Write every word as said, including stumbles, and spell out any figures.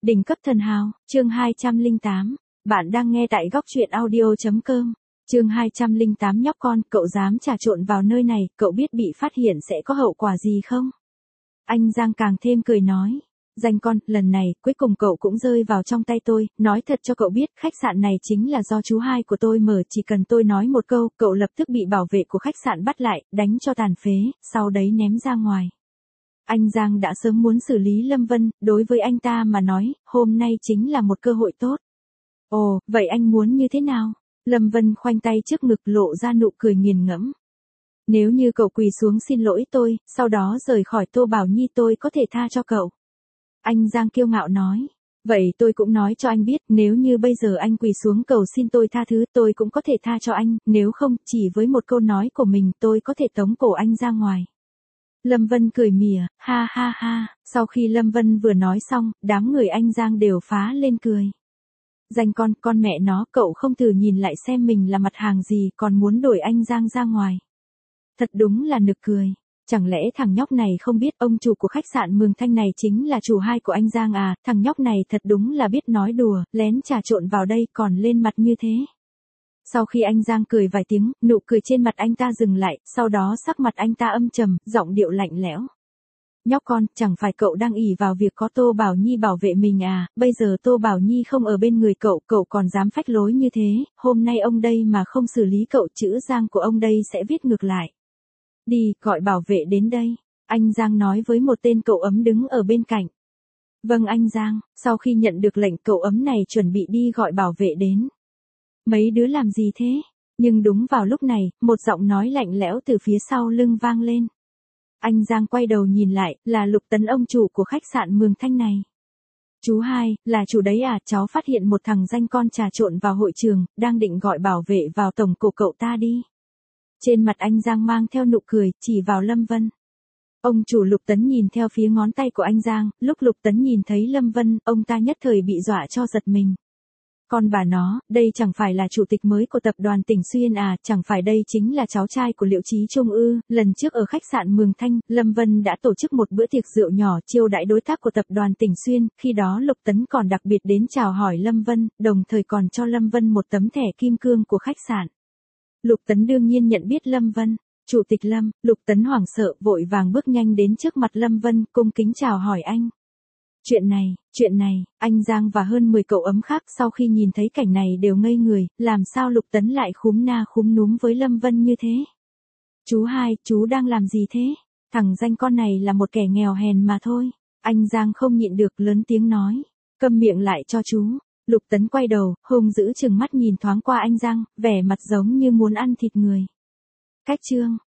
Đỉnh cấp thần hào, chương hai trăm lẻ tám. Bạn đang nghe tại góc truyện audio.com. Chương hai trăm lẻ tám. Nhóc con, cậu dám trà trộn vào nơi này, cậu biết bị phát hiện sẽ có hậu quả gì không? Anh Giang càng thêm cười nói. Danh con, lần này, cuối cùng cậu cũng rơi vào trong tay tôi, nói thật cho cậu biết, khách sạn này chính là do chú hai của tôi mở, chỉ cần tôi nói một câu, cậu lập tức bị bảo vệ của khách sạn bắt lại, đánh cho tàn phế, sau đấy ném ra ngoài. Anh Giang đã sớm muốn xử lý Lâm Vân, đối với anh ta mà nói, hôm nay chính là một cơ hội tốt. Ồ, vậy anh muốn như thế nào? Lâm Vân khoanh tay trước ngực lộ ra nụ cười nghiền ngẫm. Nếu như cậu quỳ xuống xin lỗi tôi, sau đó rời khỏi Tô Bảo Nhi tôi có thể tha cho cậu. Anh Giang kiêu ngạo nói. Vậy tôi cũng nói cho anh biết, nếu như bây giờ anh quỳ xuống cầu xin tôi tha thứ, tôi cũng có thể tha cho anh, nếu không, chỉ với một câu nói của mình tôi có thể tống cổ anh ra ngoài. Lâm Vân cười mỉa, ha ha ha, sau khi Lâm Vân vừa nói xong, đám người anh Giang đều phá lên cười. Danh con, con mẹ nó, cậu không thử nhìn lại xem mình là mặt hàng gì, còn muốn đuổi anh Giang ra ngoài. Thật đúng là nực cười. Chẳng lẽ thằng nhóc này không biết ông chủ của khách sạn Mường Thanh này chính là chủ hai của anh Giang à, thằng nhóc này thật đúng là biết nói đùa, lén trà trộn vào đây còn lên mặt như thế. Sau khi anh Giang cười vài tiếng, nụ cười trên mặt anh ta dừng lại, sau đó sắc mặt anh ta âm trầm, giọng điệu lạnh lẽo. Nhóc con, chẳng phải cậu đang ỷ vào việc có Tô Bảo Nhi bảo vệ mình à, bây giờ Tô Bảo Nhi không ở bên người cậu, cậu còn dám phách lối như thế, hôm nay ông đây mà không xử lý cậu, chữ Giang của ông đây sẽ viết ngược lại. Đi, gọi bảo vệ đến đây, anh Giang nói với một tên cậu ấm đứng ở bên cạnh. Vâng anh Giang, sau khi nhận được lệnh cậu ấm này chuẩn bị đi gọi bảo vệ đến. Mấy đứa làm gì thế? Nhưng đúng vào lúc này, một giọng nói lạnh lẽo từ phía sau lưng vang lên. Anh Giang quay đầu nhìn lại, là Lục Tấn, ông chủ của khách sạn Mường Thanh này. Chú hai, là chủ đấy à, cháu phát hiện một thằng danh con trà trộn vào hội trường, đang định gọi bảo vệ vào tổng cổ cậu ta đi. Trên mặt anh Giang mang theo nụ cười, chỉ vào Lâm Vân. Ông chủ Lục Tấn nhìn theo phía ngón tay của anh Giang, lúc Lục Tấn nhìn thấy Lâm Vân, ông ta nhất thời bị dọa cho giật mình. Con bà nó, đây chẳng phải là chủ tịch mới của tập đoàn Tỉnh Xuyên à, chẳng phải đây chính là cháu trai của Liệu Chí Trung ư? Lần trước ở khách sạn Mường Thanh, Lâm Vân đã tổ chức một bữa tiệc rượu nhỏ chiêu đãi đối tác của tập đoàn Tỉnh Xuyên, khi đó Lục Tấn còn đặc biệt đến chào hỏi Lâm Vân, đồng thời còn cho Lâm Vân một tấm thẻ kim cương của khách sạn. Lục Tấn đương nhiên nhận biết Lâm Vân. Chủ tịch Lâm, Lục Tấn hoảng sợ, vội vàng bước nhanh đến trước mặt Lâm Vân, cung kính chào hỏi anh. Chuyện này, chuyện này, anh Giang và hơn mười cậu ấm khác sau khi nhìn thấy cảnh này đều ngây người, làm sao Lục Tấn lại khúm na khúm núm với Lâm Vân như thế? Chú hai, chú đang làm gì thế? Thằng danh con này là một kẻ nghèo hèn mà thôi. Anh Giang không nhịn được lớn tiếng nói. Câm miệng lại cho chú. Lục Tấn quay đầu, hung dữ chừng mắt nhìn thoáng qua anh Giang, vẻ mặt giống như muốn ăn thịt người. Cách chương,